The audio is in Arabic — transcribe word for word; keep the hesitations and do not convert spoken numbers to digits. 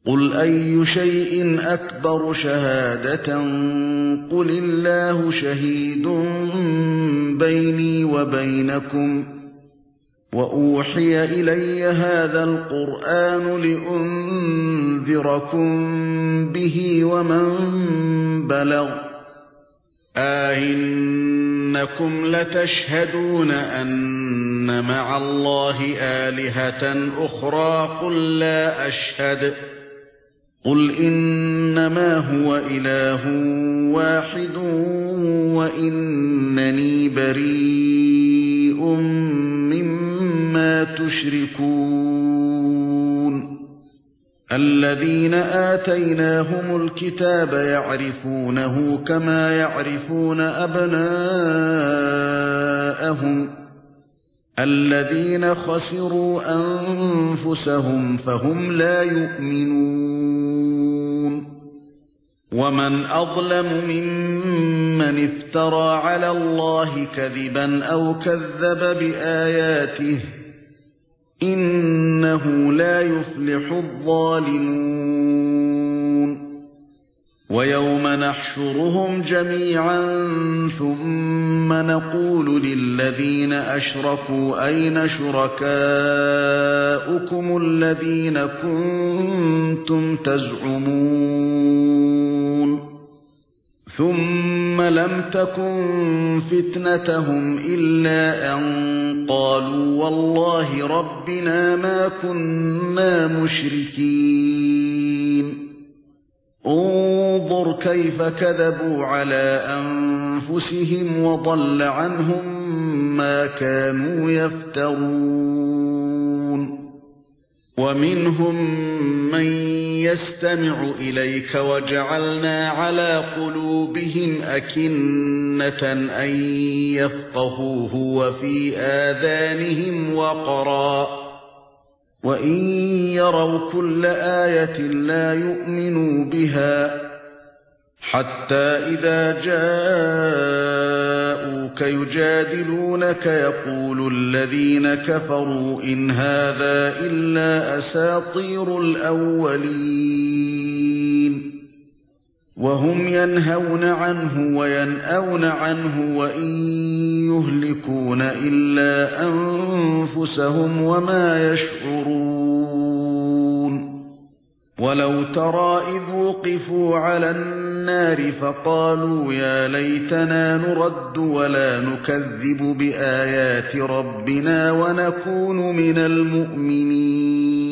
قُلْ أَيُّ شَيْءٍ أَكْبَرُ شَهَادَةً قُلِ اللَّهُ شَهِيدٌ بَيْنِي وَبَيْنَكُمْ وَأُوحِيَ إِلَيَّ هَذَا الْقُرْآنُ لِأُنذِرَكُم بِهِ وَمَن بَلَغَ أَئِنَّكُمْ لَتَشْهَدُونَ أَنَّ مَعَ اللَّهِ آلِهَةً أُخْرَى قُل لَّا أَشْهَدُ قُلْ إِنَّمَا هُوَ إِلَٰهٌ وَاحِدٌ وَإِنَّنِي بَرِيءٌ مِّمَّا تُشْرِكُونَ الَّذِينَ آتَيْنَاهُمُ الْكِتَابَ يَعْرِفُونَهُ كَمَا يَعْرِفُونَ أَبْنَاءَهُمُ الَّذِينَ خَسِرُوا أَنفُسَهُمْ فَهُمْ لَا يُؤْمِنُونَ وَمَنْ أَظْلَمُ مِمَّنِ افْتَرَى عَلَى اللَّهِ كَذِبًا أَوْ كَذَّبَ بِآيَاتِهِ إِنَّهُ لَا يُفْلِحُ الظَّالِمُونَ وَيَوْمَ نَحْشُرُهُمْ جَمِيعًا ثُمَّ نَقُولُ لِلَّذِينَ أَشْرَكُوا أَيْنَ شُرَكَاؤُكُمُ الَّذِينَ كُنتُمْ تَزْعُمُونَ ثُمَّ لَمْ تَكُنْ فِتْنَتَهُمْ إِلَّا أَن قَالُوا وَاللَّهِ رَبِّنَا مَا كُنَّا مُشْرِكِينَ انظُرْ كَيْفَ كَذَبُوا عَلَى أَنفُسِهِمْ وَضَلَّ عَنْهُمْ مَا كَانُوا يَفْتَرُونَ وَمِنْهُمْ مَن يَسْتَمِعُ إِلَيْكَ وَجَعَلْنَا عَلَى قُلُوبِهِمْ أَكِنَّةً أَن يَفْقَهُوهُ وَفِي آذَانِهِمْ وَقْرًا وَإِن يَرَوْا كُلَّ آيَةٍ لَّا يُؤْمِنُوا بِهَا حَتَّى إِذَا جَاءُوكَ يُجَادِلُونَكَ يَقُولُ الَّذِينَ كَفَرُوا إِنْ هَٰذَا إِلَّا أَسَاطِيرُ الْأَوَّلِينَ وَهُمْ يَنْهَوْنَ عَنْهُ وَيَنْأَوْنَ عَنْهُ وَإِن يُهْلِكُونَ إِلَّا أَنفُسَهُمْ وَمَا يَشْعُرُونَ وَلَوْ تَرَىٰ إِذْ وُقِفُوا عَلَى النَّارِ فَقَالُوا يَا لَيْتَنَا نُرَدُّ وَلَا نُكَذِّبُ بِآيَاتِ رَبِّنَا وَنَكُونَ مِنَ الْمُؤْمِنِينَ